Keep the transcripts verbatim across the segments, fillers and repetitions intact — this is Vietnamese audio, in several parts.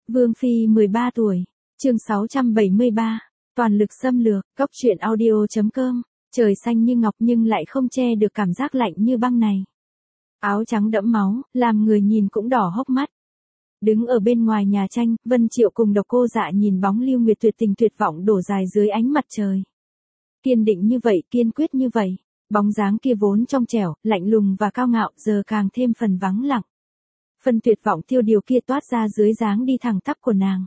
Vương Phi mười ba tuổi, chương sáu trăm bảy mươi ba, toàn lực xâm lược, góc truyện audio.com, trời xanh như ngọc nhưng lại không che được cảm giác lạnh như băng này. Áo trắng đẫm máu, làm người nhìn cũng đỏ hốc mắt. Đứng ở bên ngoài nhà tranh, Vân Triệu cùng Độc Cô Dạ nhìn bóng Lưu Nguyệt tuyệt tình tuyệt vọng đổ dài dưới ánh mặt trời. Kiên định như vậy, kiên quyết như vậy, bóng dáng kia vốn trong trẻo, lạnh lùng và cao ngạo, giờ càng thêm phần vắng lặng. Phần tuyệt vọng tiêu điều kia toát ra dưới dáng đi thẳng tắp của nàng.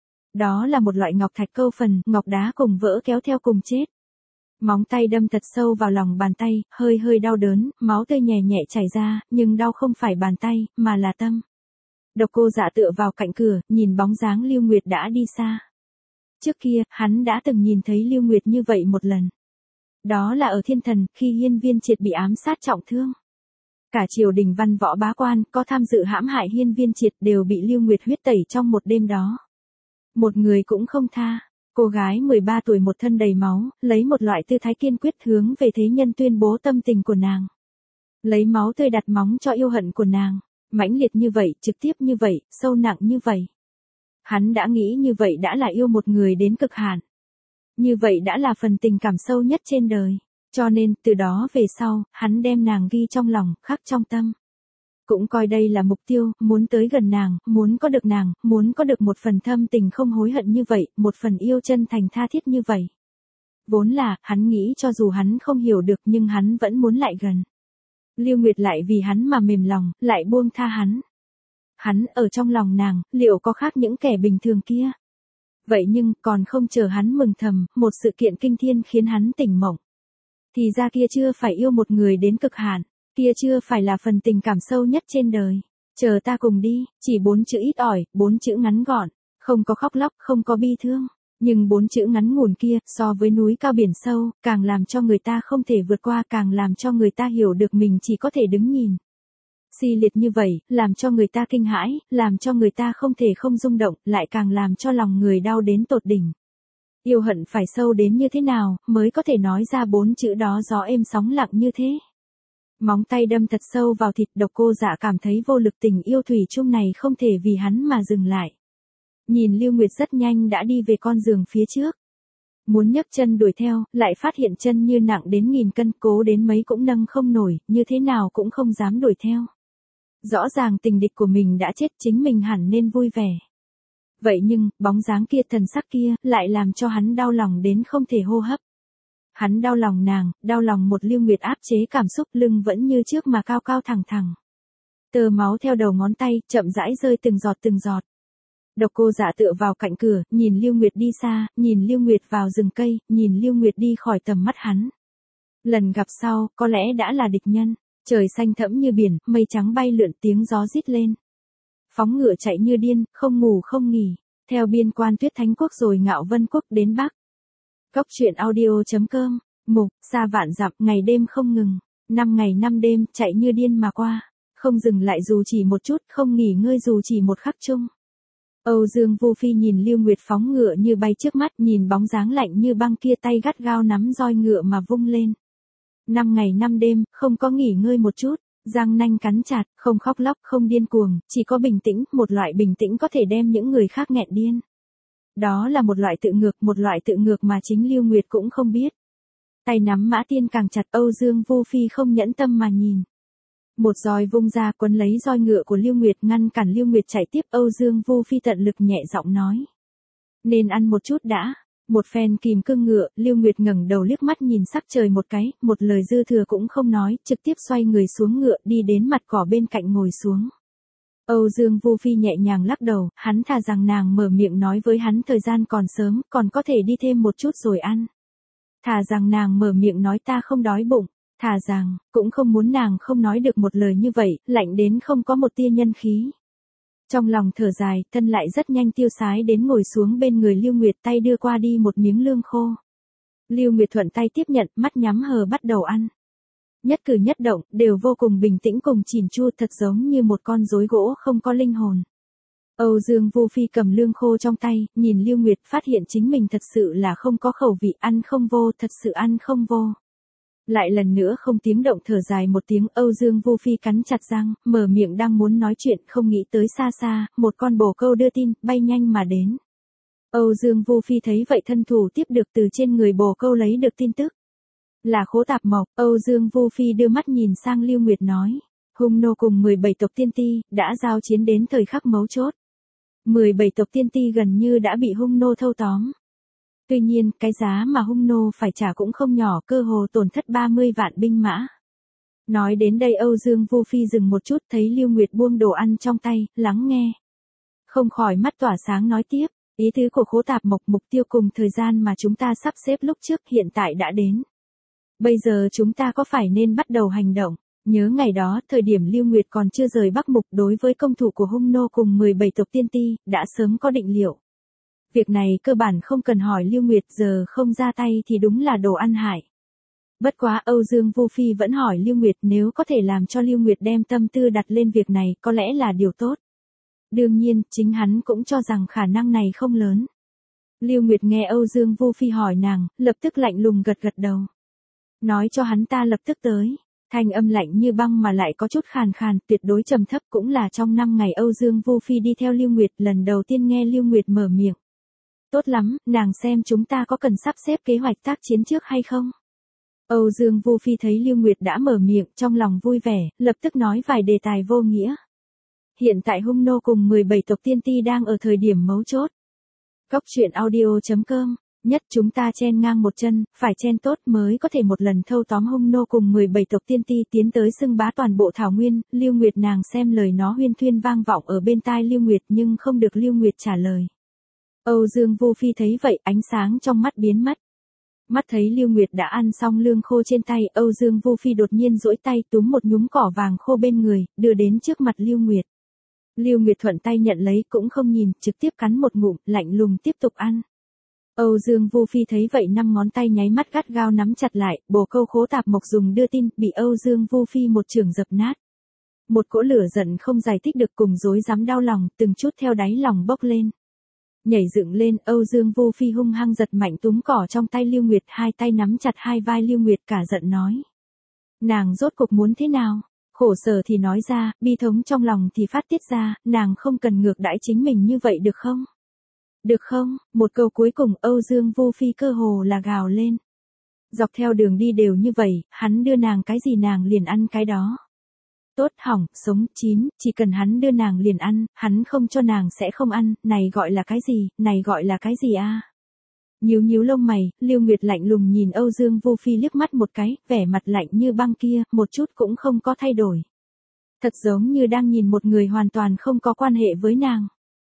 Đó là một loại ngọc thạch câu phần, ngọc đá cùng vỡ kéo theo cùng chết. Móng tay đâm thật sâu vào lòng bàn tay, hơi hơi đau đớn, máu tươi nhẹ nhẹ chảy ra, nhưng đau không phải bàn tay, mà là tâm. Độc Cô Dạ tựa vào cạnh cửa, nhìn bóng dáng Lưu Nguyệt đã đi xa. Trước kia, hắn đã từng nhìn thấy Lưu Nguyệt như vậy một lần. Đó là ở Thiên Thần, khi Hiên Viên Triệt bị ám sát trọng thương. Cả triều đình văn võ bá quan, có tham dự hãm hại Hiên Viên Triệt đều bị Lưu Nguyệt huyết tẩy trong một đêm đó. Một người cũng không tha. Cô gái mười ba tuổi một thân đầy máu, lấy một loại tư thái kiên quyết hướng về thế nhân tuyên bố tâm tình của nàng. Lấy máu tươi đặt móng cho yêu hận của nàng. Mãnh liệt như vậy, trực tiếp như vậy, sâu nặng như vậy. Hắn đã nghĩ như vậy đã là yêu một người đến cực hạn. Như vậy đã là phần tình cảm sâu nhất trên đời. Cho nên, từ đó về sau, hắn đem nàng ghi trong lòng, khắc trong tâm. Cũng coi đây là mục tiêu, muốn tới gần nàng, muốn có được nàng, muốn có được một phần thâm tình không hối hận như vậy, một phần yêu chân thành tha thiết như vậy. Vốn là, hắn nghĩ cho dù hắn không hiểu được nhưng hắn vẫn muốn lại gần. Lưu Nguyệt lại vì hắn mà mềm lòng, lại buông tha hắn. Hắn ở trong lòng nàng, liệu có khác những kẻ bình thường kia? Vậy nhưng, còn không chờ hắn mừng thầm, một sự kiện kinh thiên khiến hắn tỉnh mộng. Thì ra kia chưa phải yêu một người đến cực hạn, kia chưa phải là phần tình cảm sâu nhất trên đời. Chờ ta cùng đi, chỉ bốn chữ ít ỏi, bốn chữ ngắn gọn, không có khóc lóc, không có bi thương. Nhưng bốn chữ ngắn ngủn kia, so với núi cao biển sâu, càng làm cho người ta không thể vượt qua, càng làm cho người ta hiểu được mình chỉ có thể đứng nhìn. Si liệt như vậy, làm cho người ta kinh hãi, làm cho người ta không thể không rung động, lại càng làm cho lòng người đau đến tột đỉnh. Yêu hận phải sâu đến như thế nào, mới có thể nói ra bốn chữ đó gió êm sóng lặng như thế. Móng tay đâm thật sâu vào thịt. Độc Cô Dạ cảm thấy vô lực, tình yêu thủy chung này không thể vì hắn mà dừng lại. Nhìn Lưu Nguyệt rất nhanh đã đi về con giường phía trước. Muốn nhấc chân đuổi theo, lại phát hiện chân như nặng đến nghìn cân, cố đến mấy cũng nâng không nổi, như thế nào cũng không dám đuổi theo. Rõ ràng tình địch của mình đã chết, chính mình hẳn nên vui vẻ. Vậy nhưng, bóng dáng kia, thần sắc kia, lại làm cho hắn đau lòng đến không thể hô hấp. Hắn đau lòng nàng, đau lòng một Lưu Nguyệt áp chế cảm xúc, lưng vẫn như trước mà cao cao thẳng thẳng. Tơ máu theo đầu ngón tay, chậm rãi rơi từng giọt từng giọt. Độc Cô Dạ tựa vào cạnh cửa, nhìn Lưu Nguyệt đi xa, nhìn Lưu Nguyệt vào rừng cây, nhìn Lưu Nguyệt đi khỏi tầm mắt hắn. Lần gặp sau, có lẽ đã là địch nhân. Trời xanh thẫm như biển, mây trắng bay lượn, tiếng gió rít lên. Phóng ngựa chạy như điên, không ngủ không nghỉ, theo biên quan Tuyết Thánh Quốc rồi Ngạo Vân Quốc đến Bắc. Góc truyện audio.com, mục, xa vạn dặm, ngày đêm không ngừng, năm ngày năm đêm, chạy như điên mà qua, không dừng lại dù chỉ một chút, không nghỉ ngơi dù chỉ một khắc chung. Âu Dương Vu Phi nhìn Lưu Nguyệt phóng ngựa như bay trước mắt, nhìn bóng dáng lạnh như băng kia, tay gắt gao nắm roi ngựa mà vung lên. Năm ngày năm đêm, không có nghỉ ngơi một chút, răng nanh cắn chặt, không khóc lóc, không điên cuồng, chỉ có bình tĩnh, một loại bình tĩnh có thể đem những người khác nghẹn điên. Đó là một loại tự ngược, một loại tự ngược mà chính Lưu Nguyệt cũng không biết. Tay nắm mã tiên càng chặt, Âu Dương Vu Phi không nhẫn tâm mà nhìn. Một roi vung ra, quấn lấy roi ngựa của Lưu Nguyệt, ngăn cản Lưu Nguyệt chạy tiếp. Âu Dương Vu Phi tận lực nhẹ giọng nói: nên ăn một chút đã. Một phen kìm cương ngựa, Lưu Nguyệt ngẩng đầu liếc mắt nhìn sắc trời một cái, một lời dư thừa cũng không nói, trực tiếp xoay người xuống ngựa, đi đến mặt cỏ bên cạnh ngồi xuống. Âu Dương Vu Phi nhẹ nhàng lắc đầu, hắn thà rằng nàng mở miệng nói với hắn thời gian còn sớm, còn có thể đi thêm một chút rồi ăn. Thà rằng nàng mở miệng nói ta không đói bụng, thà rằng, cũng không muốn nàng không nói được một lời như vậy, lạnh đến không có một tia nhân khí. Trong lòng thở dài, thân lại rất nhanh tiêu sái đến ngồi xuống bên người Lưu Nguyệt, tay đưa qua đi một miếng lương khô. Lưu Nguyệt thuận tay tiếp nhận, mắt nhắm hờ bắt đầu ăn. Nhất cử nhất động, đều vô cùng bình tĩnh cùng chỉn chu, thật giống như một con rối gỗ không có linh hồn. Âu Dương Vu Phi cầm lương khô trong tay, nhìn Lưu Nguyệt, phát hiện chính mình thật sự là không có khẩu vị, ăn không vô, thật sự ăn không vô. Lại lần nữa không tiếng động thở dài một tiếng, Âu Dương Vu Phi cắn chặt răng, mở miệng đang muốn nói chuyện, không nghĩ tới xa xa, một con bồ câu đưa tin, bay nhanh mà đến. Âu Dương Vu Phi thấy vậy thân thủ tiếp được từ trên người bồ câu lấy được tin tức. Là Khố Tạp Mộc. Âu Dương Vu Phi đưa mắt nhìn sang Lưu Nguyệt nói. Hung nô cùng mười bảy tộc tiên ti, đã giao chiến đến thời khắc mấu chốt. mười bảy tộc tiên ti gần như đã bị hung nô thâu tóm. Tuy nhiên, cái giá mà hung nô phải trả cũng không nhỏ, cơ hồ tổn thất ba mươi vạn binh mã. Nói đến đây Âu Dương Vu Phi dừng một chút, thấy Lưu Nguyệt buông đồ ăn trong tay, lắng nghe. Không khỏi mắt tỏa sáng nói tiếp, ý tứ của Khố Tạp Mộc, mục tiêu cùng thời gian mà chúng ta sắp xếp lúc trước hiện tại đã đến. Bây giờ chúng ta có phải nên bắt đầu hành động? Nhớ ngày đó, thời điểm Lưu Nguyệt còn chưa rời Bắc Mục, đối với công thủ của hung nô cùng mười bảy tộc tiên ti, đã sớm có định liệu. Việc này cơ bản không cần hỏi Lưu Nguyệt, giờ không ra tay thì đúng là đồ ăn hại. Bất quá Âu Dương Vu Phi vẫn hỏi Lưu Nguyệt, nếu có thể làm cho Lưu Nguyệt đem tâm tư đặt lên việc này có lẽ là điều tốt. Đương nhiên, chính hắn cũng cho rằng khả năng này không lớn. Lưu Nguyệt nghe Âu Dương Vu Phi hỏi nàng, lập tức lạnh lùng gật gật đầu. Nói cho hắn ta lập tức tới. Thanh âm lạnh như băng mà lại có chút khàn khàn, tuyệt đối trầm thấp, cũng là trong năm ngày Âu Dương Vu Phi đi theo Lưu Nguyệt, lần đầu tiên nghe Lưu Nguyệt mở miệng. Tốt lắm, nàng xem chúng ta có cần sắp xếp kế hoạch tác chiến trước hay không? Âu Dương Vu Phi thấy Lưu Nguyệt đã mở miệng, trong lòng vui vẻ, lập tức nói vài đề tài vô nghĩa. Hiện tại hung nô cùng mười bảy tộc tiên ti đang ở thời điểm mấu chốt. Góc truyện audio chấm com, nhất chúng ta chen ngang một chân, phải chen tốt mới có thể một lần thâu tóm hung nô cùng mười bảy tộc tiên ti tiến tới xưng bá toàn bộ thảo nguyên. Lưu Nguyệt nàng xem lời nó huyên thuyên vang vọng ở bên tai Lưu Nguyệt nhưng không được Lưu Nguyệt trả lời. Âu Dương Vu Phi thấy vậy, ánh sáng trong mắt biến mất. Mắt thấy Lưu Nguyệt đã ăn xong lương khô trên tay, Âu Dương Vu Phi đột nhiên duỗi tay túm một nhúm cỏ vàng khô bên người, đưa đến trước mặt Lưu Nguyệt. Lưu Nguyệt thuận tay nhận lấy, cũng không nhìn, trực tiếp cắn một ngụm, lạnh lùng tiếp tục ăn. Âu Dương Vu Phi thấy vậy, năm ngón tay nháy mắt gắt gao nắm chặt lại, bồ câu Khố Tạp Mộc dùng đưa tin, bị Âu Dương Vu Phi một chưởng dập nát. Một cỗ lửa giận không giải thích được cùng rối rắm đau lòng, từng chút theo đáy lòng bốc lên. Nhảy dựng lên, Âu Dương Vu Phi hung hăng giật mạnh túm cỏ trong tay Lưu Nguyệt, hai tay nắm chặt hai vai Lưu Nguyệt, cả giận nói. Nàng rốt cuộc muốn thế nào? Khổ sở thì nói ra, bi thống trong lòng thì phát tiết ra, nàng không cần ngược đãi chính mình như vậy được không? Được không? Một câu cuối cùng Âu Dương Vu Phi cơ hồ là gào lên. Dọc theo đường đi đều như vậy, hắn đưa nàng cái gì nàng liền ăn cái đó. Tốt, hỏng, sống, chín, chỉ cần hắn đưa nàng liền ăn, hắn không cho nàng sẽ không ăn, này gọi là cái gì, này gọi là cái gì a? Nhíu nhíu lông mày, Lưu Nguyệt lạnh lùng nhìn Âu Dương Vu Phi liếc mắt một cái, vẻ mặt lạnh như băng kia, một chút cũng không có thay đổi. Thật giống như đang nhìn một người hoàn toàn không có quan hệ với nàng.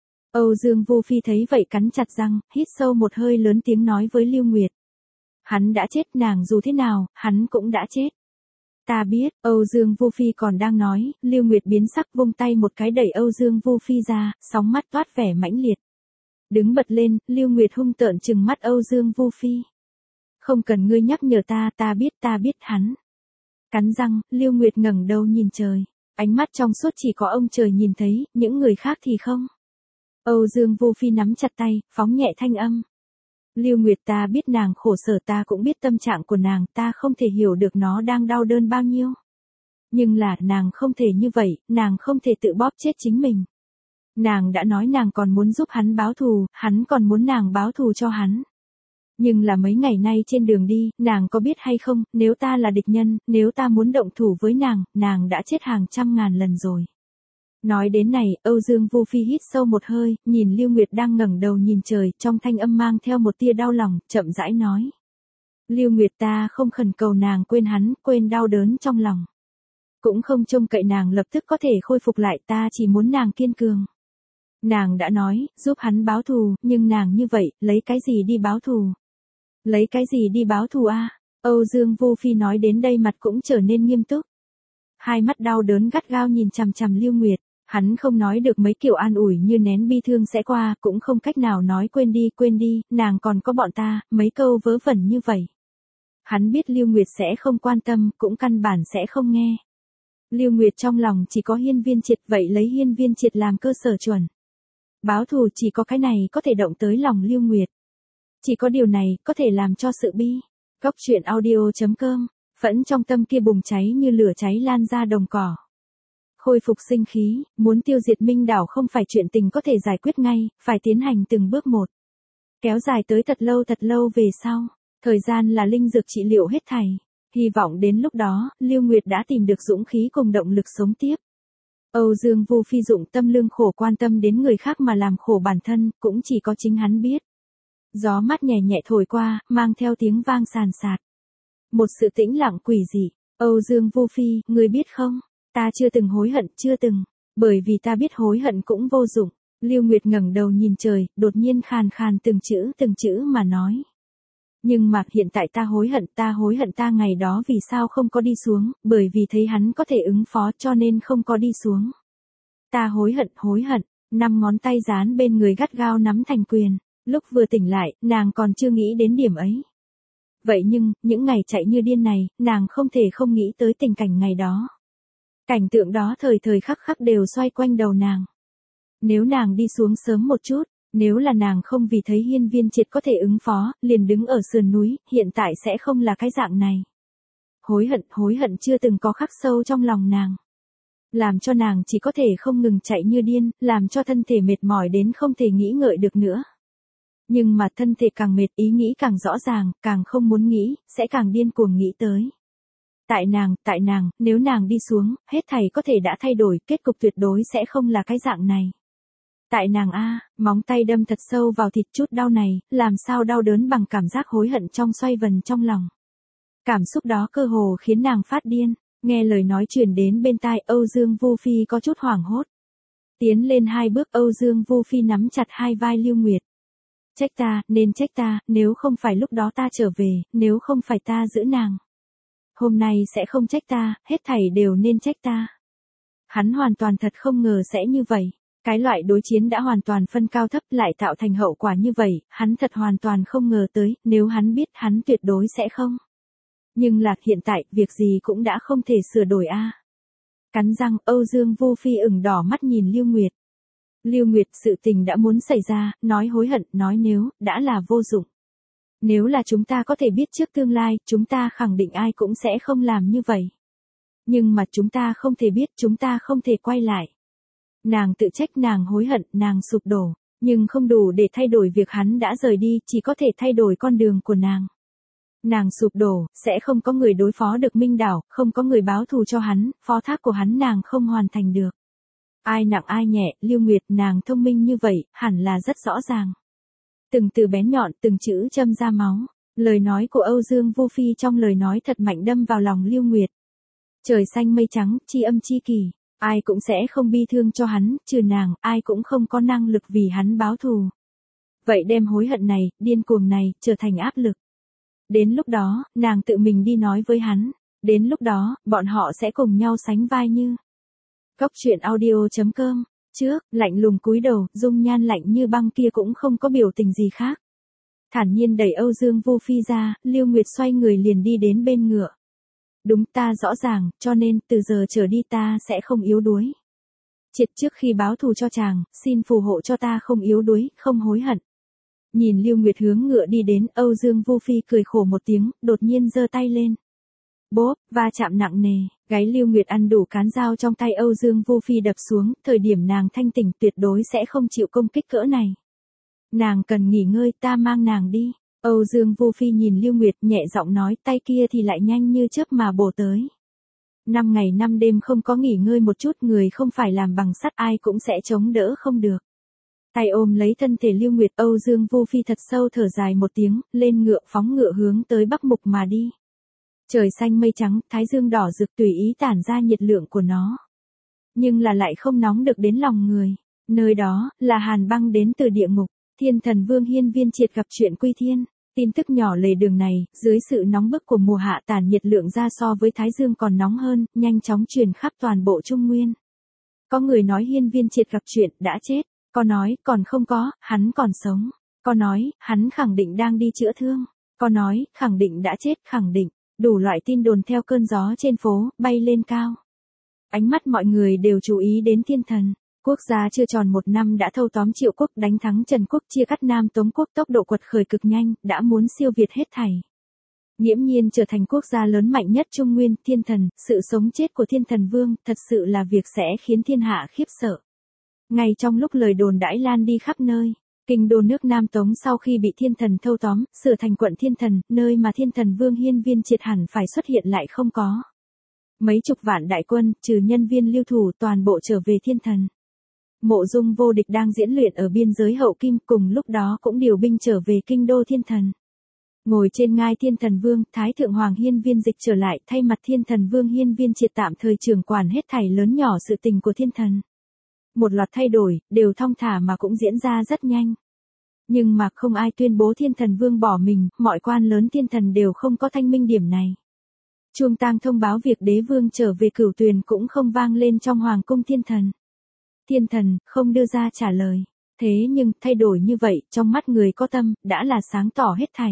Âu Dương Vu Phi thấy vậy cắn chặt răng, hít sâu một hơi, lớn tiếng nói với Lưu Nguyệt. Hắn đã chết, nàng dù thế nào, hắn cũng đã chết. Ta biết. Âu Dương Vu Phi còn đang nói, Lưu Nguyệt biến sắc vung tay một cái đẩy Âu Dương Vu Phi ra, sóng mắt toát vẻ mãnh liệt. Đứng bật lên, Lưu Nguyệt hung tợn trừng mắt Âu Dương Vu Phi. Không cần ngươi nhắc nhở ta, ta biết, ta biết hắn. Cắn răng, Lưu Nguyệt ngẩng đầu nhìn trời. Ánh mắt trong suốt chỉ có ông trời nhìn thấy, những người khác thì không. Âu Dương Vu Phi nắm chặt tay, phóng nhẹ thanh âm. Lưu Nguyệt, ta biết nàng khổ sở, ta cũng biết tâm trạng của nàng, ta không thể hiểu được nó đang đau đớn bao nhiêu. Nhưng là, nàng không thể như vậy, nàng không thể tự bóp chết chính mình. Nàng đã nói nàng còn muốn giúp hắn báo thù, hắn còn muốn nàng báo thù cho hắn. Nhưng là mấy ngày nay trên đường đi, nàng có biết hay không, nếu ta là địch nhân, nếu ta muốn động thủ với nàng, nàng đã chết hàng trăm ngàn lần rồi. Nói đến này, Âu Dương Vu Phi hít sâu một hơi, nhìn Lưu Nguyệt đang ngẩng đầu nhìn trời, trong thanh âm mang theo một tia đau lòng, chậm rãi nói. Lưu Nguyệt, ta không khẩn cầu nàng quên hắn, quên đau đớn trong lòng. Cũng không trông cậy nàng lập tức có thể khôi phục lại, ta chỉ muốn nàng kiên cường. Nàng đã nói, giúp hắn báo thù, nhưng nàng như vậy, lấy cái gì đi báo thù? Lấy cái gì đi báo thù a? Âu Dương Vu Phi nói đến đây mặt cũng trở nên nghiêm túc. Hai mắt đau đớn gắt gao nhìn chằm chằm Lưu Nguyệt. Hắn không nói được mấy kiểu an ủi như nén bi thương sẽ qua, cũng không cách nào nói quên đi, quên đi, nàng còn có bọn ta, mấy câu vớ vẩn như vậy. Hắn biết Lưu Nguyệt sẽ không quan tâm, cũng căn bản sẽ không nghe. Lưu Nguyệt trong lòng chỉ có Hiên Viên Triệt, vậy lấy Hiên Viên Triệt làm cơ sở chuẩn. Báo thù chỉ có cái này có thể động tới lòng Lưu Nguyệt. Chỉ có điều này có thể làm cho sự bi. Góc truyện audio chấm com Phẫn trong tâm kia bùng cháy như lửa cháy lan ra đồng cỏ. Khôi phục sinh khí, muốn tiêu diệt Minh đảo không phải chuyện tình có thể giải quyết ngay, phải tiến hành từng bước một. Kéo dài tới thật lâu thật lâu về sau, thời gian là linh dược trị liệu hết thảy. Hy vọng đến lúc đó, Lưu Nguyệt đã tìm được dũng khí cùng động lực sống tiếp. Âu Dương Vu Phi dụng tâm lương khổ quan tâm đến người khác mà làm khổ bản thân, cũng chỉ có chính hắn biết. Gió mát nhẹ nhẹ thổi qua, mang theo tiếng vang sàn sạt. Một sự tĩnh lặng quỷ dị. Âu Dương Vu Phi, ngươi biết không? Ta chưa từng hối hận, chưa từng. Bởi vì ta biết hối hận cũng vô dụng. Lưu Nguyệt ngẩng đầu nhìn trời, đột nhiên khàn khàn từng chữ từng chữ mà nói. Nhưng mà hiện tại ta hối hận, ta hối hận ta ngày đó vì sao không có đi xuống, bởi vì thấy hắn có thể ứng phó cho nên không có đi xuống. Ta hối hận, hối hận, năm ngón tay dán bên người gắt gao nắm thành quyền, lúc vừa tỉnh lại, nàng còn chưa nghĩ đến điểm ấy. Vậy nhưng, những ngày chạy như điên này, nàng không thể không nghĩ tới tình cảnh ngày đó. Cảnh tượng đó thời thời khắc khắc đều xoay quanh đầu nàng. Nếu nàng đi xuống sớm một chút, nếu là nàng không vì thấy Hiên Viên Triệt có thể ứng phó, liền đứng ở sườn núi, hiện tại sẽ không là cái dạng này. Hối hận, hối hận chưa từng có khắc sâu trong lòng nàng. Làm cho nàng chỉ có thể không ngừng chạy như điên, làm cho thân thể mệt mỏi đến không thể nghĩ ngợi được nữa. Nhưng mà thân thể càng mệt, ý nghĩ càng rõ ràng, càng không muốn nghĩ, sẽ càng điên cuồng nghĩ tới. Tại nàng, tại nàng, nếu nàng đi xuống, hết thảy có thể đã thay đổi, kết cục tuyệt đối sẽ không là cái dạng này. Tại nàng a, móng tay đâm thật sâu vào thịt, chút đau này, làm sao đau đớn bằng cảm giác hối hận trong xoay vần trong lòng. Cảm xúc đó cơ hồ khiến nàng phát điên, nghe lời nói truyền đến bên tai, Âu Dương Vu Phi có chút hoảng hốt. Tiến lên hai bước, Âu Dương Vu Phi nắm chặt hai vai Lưu Nguyệt. Trách ta, nên trách ta, nếu không phải lúc đó ta trở về, nếu không phải ta giữ nàng. Hôm nay sẽ không trách ta, hết thảy đều nên trách ta. Hắn hoàn toàn thật không ngờ sẽ như vậy. Cái loại đối chiến đã hoàn toàn phân cao thấp lại tạo thành hậu quả như vậy, hắn thật hoàn toàn không ngờ tới, nếu hắn biết hắn tuyệt đối sẽ không. Nhưng là hiện tại, việc gì cũng đã không thể sửa đổi a. À. Cắn răng, Âu Dương Vu Phi ửng đỏ mắt nhìn Lưu Nguyệt. Lưu Nguyệt, sự tình đã muốn xảy ra, nói hối hận, nói nếu, đã là vô dụng. Nếu là chúng ta có thể biết trước tương lai, chúng ta khẳng định ai cũng sẽ không làm như vậy. Nhưng mà chúng ta không thể biết, chúng ta không thể quay lại. Nàng tự trách, nàng hối hận, nàng sụp đổ, nhưng không đủ để thay đổi việc hắn đã rời đi, chỉ có thể thay đổi con đường của nàng. Nàng sụp đổ, sẽ không có người đối phó được Minh đảo, không có người báo thù cho hắn, phó thác của hắn nàng không hoàn thành được. Ai nặng ai nhẹ, Lưu Nguyệt nàng thông minh như vậy, hẳn là rất rõ ràng. Từng từ bén nhọn, từng chữ châm ra máu, lời nói của Âu Dương Vu Phi trong lời nói thật mạnh đâm vào lòng Lưu Nguyệt. Trời xanh mây trắng, chi âm chi kỳ. Ai cũng sẽ không bi thương cho hắn, trừ nàng, ai cũng không có năng lực vì hắn báo thù. Vậy đem hối hận này, điên cuồng này, trở thành áp lực. Đến lúc đó, nàng tự mình đi nói với hắn. Đến lúc đó, bọn họ sẽ cùng nhau sánh vai như. Góc truyện audio chấm com. Trước, lạnh lùng cúi đầu, dung nhan lạnh như băng kia cũng không có biểu tình gì khác. Thản nhiên đẩy Âu Dương Vu Phi ra, Lưu Nguyệt xoay người liền đi đến bên ngựa. Đúng, ta rõ ràng, cho nên, từ giờ trở đi ta sẽ không yếu đuối. Triệt trước khi báo thù cho chàng, xin phù hộ cho ta không yếu đuối, không hối hận. Nhìn Lưu Nguyệt hướng ngựa đi đến, Âu Dương Vu Phi cười khổ một tiếng, đột nhiên giơ tay lên. Bốp, va chạm nặng nề, gáy Lưu Nguyệt ăn đủ cán dao trong tay Âu Dương Vu Phi đập xuống, thời điểm nàng thanh tỉnh tuyệt đối sẽ không chịu công kích cỡ này. Nàng cần nghỉ ngơi, ta mang nàng đi. Âu Dương Vu Phi nhìn Lưu Nguyệt nhẹ giọng nói, tay kia thì lại nhanh như chớp mà bổ tới. Năm ngày năm đêm không có nghỉ ngơi một chút, người không phải làm bằng sắt ai cũng sẽ chống đỡ không được. Tay ôm lấy thân thể Lưu Nguyệt, Âu Dương Vu Phi thật sâu thở dài một tiếng, lên ngựa phóng ngựa hướng tới Bắc Mục mà đi. Trời xanh mây trắng, thái dương đỏ rực tùy ý tản ra nhiệt lượng của nó. Nhưng là lại không nóng được đến lòng người. Nơi đó, là hàn băng đến từ địa ngục. Thiên thần vương Hiên Viên Triệt gặp chuyện quy thiên. Tin tức nhỏ lề đường này, dưới sự nóng bức của mùa hạ tản nhiệt lượng ra so với thái dương còn nóng hơn, nhanh chóng truyền khắp toàn bộ Trung Nguyên. Có người nói Hiên Viên Triệt gặp chuyện, đã chết. Có nói, còn không có, hắn còn sống. Có nói, hắn khẳng định đang đi chữa thương. Có nói, khẳng định đã chết, khẳng định. Đủ loại tin đồn theo cơn gió trên phố, bay lên cao. Ánh mắt mọi người đều chú ý đến thiên thần. Quốc gia chưa tròn một năm đã thâu tóm Triệu quốc, đánh thắng Trần quốc, chia cắt Nam Tống quốc, tốc độ quật khởi cực nhanh, đã muốn siêu việt hết thảy. Nghiễm nhiên trở thành quốc gia lớn mạnh nhất Trung Nguyên, thiên thần, sự sống chết của thiên thần vương, thật sự là việc sẽ khiến thiên hạ khiếp sợ. Ngay trong lúc lời đồn đãi lan đi khắp nơi, kinh đô nước Nam Tống sau khi bị thiên thần thâu tóm, sửa thành quận thiên thần, nơi mà thiên thần vương Hiên Viên Triệt hẳn phải xuất hiện lại không có. Mấy chục vạn đại quân, trừ nhân viên lưu thủ toàn bộ trở về thiên thần. Mộ Dung vô địch đang diễn luyện ở biên giới hậu kim, cùng lúc đó cũng điều binh trở về kinh đô thiên thần. Ngồi trên ngai thiên thần vương, Thái Thượng Hoàng Hiên Viên Dịch trở lại thay mặt thiên thần vương Hiên Viên Triệt tạm thời trưởng quản hết thảy lớn nhỏ sự tình của thiên thần. Một loạt thay đổi, đều thong thả mà cũng diễn ra rất nhanh. Nhưng mà không ai tuyên bố thiên thần vương bỏ mình, mọi quan lớn thiên thần đều không có thanh minh điểm này. Chuông tang thông báo việc đế vương trở về Cửu Tuyền cũng không vang lên trong hoàng cung thiên thần. Thiên thần, không đưa ra trả lời. Thế nhưng, thay đổi như vậy, trong mắt người có tâm, đã là sáng tỏ hết thảy.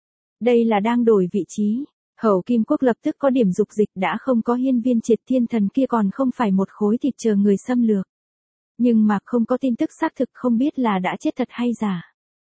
Đây là đang đổi vị trí. Hậu Kim Quốc lập tức có điểm dục dịch, đã không có Hiên Viên Triệt, thiên thần kia còn không phải một khối thịt chờ người xâm lược. Nhưng mà không có tin tức xác thực, không biết là đã chết thật hay giả.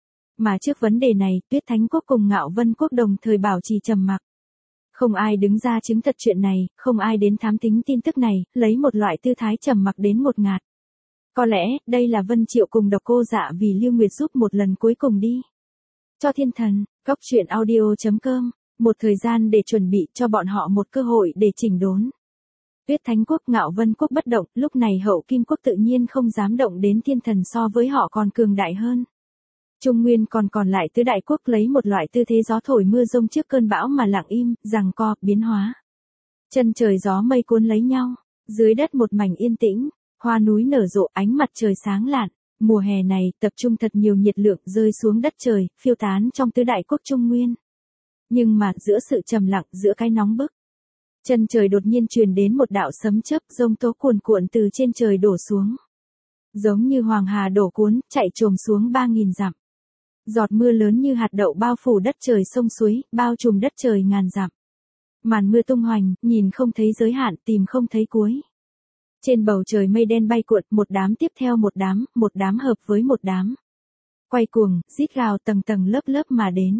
Mà trước vấn đề này, Tuyết Thánh Quốc cùng Ngạo Vân Quốc đồng thời bảo trì trầm mặc. Không ai đứng ra chứng thật chuyện này, không ai đến thám tính tin tức này, lấy một loại tư thái trầm mặc đến một ngạt. Có lẽ, đây là Vân Triệu cùng Độc Cô Dạ vì Lưu Nguyệt giúp một lần cuối cùng đi. Cho thiên thần, góc truyện audio chấm com, một thời gian để chuẩn bị cho bọn họ một cơ hội để chỉnh đốn. Tuyết Thánh Quốc, Ngạo Vân Quốc bất động, lúc này Hậu Kim Quốc tự nhiên không dám động đến thiên thần, so với họ còn cường đại hơn. Trung Nguyên còn còn lại tứ đại quốc lấy một loại tư thế gió thổi mưa rông trước cơn bão mà lặng im, giằng co, biến hóa. Chân trời gió mây cuốn lấy nhau, dưới đất một mảnh yên tĩnh, hoa núi nở rộ, ánh mặt trời sáng lạn. Mùa hè này, tập trung thật nhiều nhiệt lượng rơi xuống đất trời, phiêu tán trong tứ đại quốc Trung Nguyên. Nhưng mà, giữa sự trầm lặng, giữa cái nóng bức, chân trời đột nhiên truyền đến một đạo sấm chớp, giông tố cuồn cuộn từ trên trời đổ xuống. Giống như hoàng hà đổ cuốn, chạy trồm xuống ba nghìn dặm. Giọt mưa lớn như hạt đậu bao phủ đất trời sông suối, bao trùm đất trời ngàn dặm. Màn mưa tung hoành, nhìn không thấy giới hạn, tìm không thấy cuối. Trên bầu trời mây đen bay cuộn, một đám tiếp theo một đám, một đám hợp với một đám. Quay cuồng, rít gào tầng tầng lớp lớp mà đến.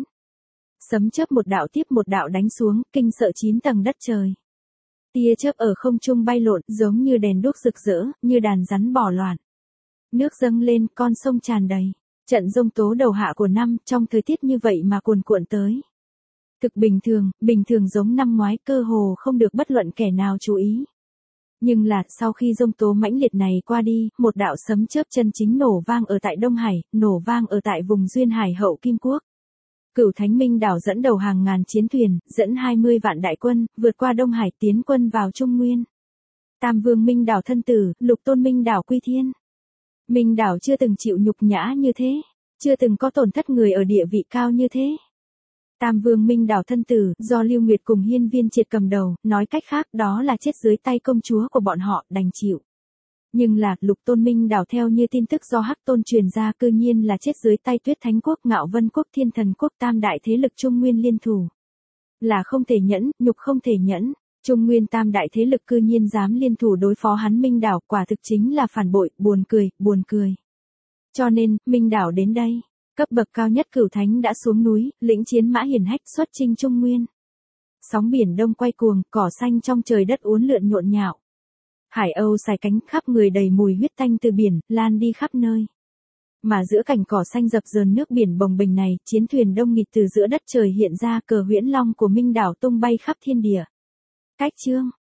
Sấm chớp một đạo tiếp một đạo đánh xuống, kinh sợ chín tầng đất trời. Tia chớp ở không trung bay lộn, giống như đèn đuốc rực rỡ, như đàn rắn bỏ loạn. Nước dâng lên, con sông tràn đầy. Trận giông tố đầu hạ của năm, trong thời tiết như vậy mà cuồn cuộn tới. Thực bình thường, bình thường giống năm ngoái, cơ hồ không được bất luận kẻ nào chú ý. Nhưng là, sau khi giông tố mãnh liệt này qua đi, một đạo sấm chớp chân chính nổ vang ở tại Đông Hải, nổ vang ở tại vùng duyên hải Hậu Kim Quốc. Cửu Thánh Minh đảo dẫn đầu hàng ngàn chiến thuyền, dẫn hai mươi vạn đại quân, vượt qua Đông Hải tiến quân vào Trung Nguyên. Tam Vương Minh đảo thân tử, Lục Tôn Minh đảo quy thiên. Minh đảo chưa từng chịu nhục nhã như thế, chưa từng có tổn thất người ở địa vị cao như thế. Tam Vương Minh đảo thân tử, do Lưu Nguyệt cùng Hiên Viên Triệt cầm đầu, nói cách khác đó là chết dưới tay công chúa của bọn họ, đành chịu. Nhưng là, Lục Tôn Minh đảo theo như tin tức do Hắc Tôn truyền ra cư nhiên là chết dưới tay Tuyết Thánh Quốc, Ngạo Vân Quốc, Thiên Thần Quốc, tam đại thế lực Trung Nguyên liên thủ. Là không thể nhẫn, nhục không thể nhẫn. Trung Nguyên tam đại thế lực cư nhiên dám liên thủ đối phó hắn Minh đảo, quả thực chính là phản bội, buồn cười, buồn cười. Cho nên, Minh đảo đến đây, cấp bậc cao nhất Cửu Thánh đã xuống núi, lĩnh chiến mã hiển hách xuất chinh Trung Nguyên. Sóng biển đông quay cuồng, cỏ xanh trong trời đất uốn lượn nhộn nhạo. Hải âu xài cánh, khắp người đầy mùi huyết tanh từ biển, lan đi khắp nơi. Mà giữa cảnh cỏ xanh dập dờn nước biển bồng bềnh này, chiến thuyền đông nghịt từ giữa đất trời hiện ra, cờ huyễn long của Minh đảo tung bay khắp thiên địa. Cách chương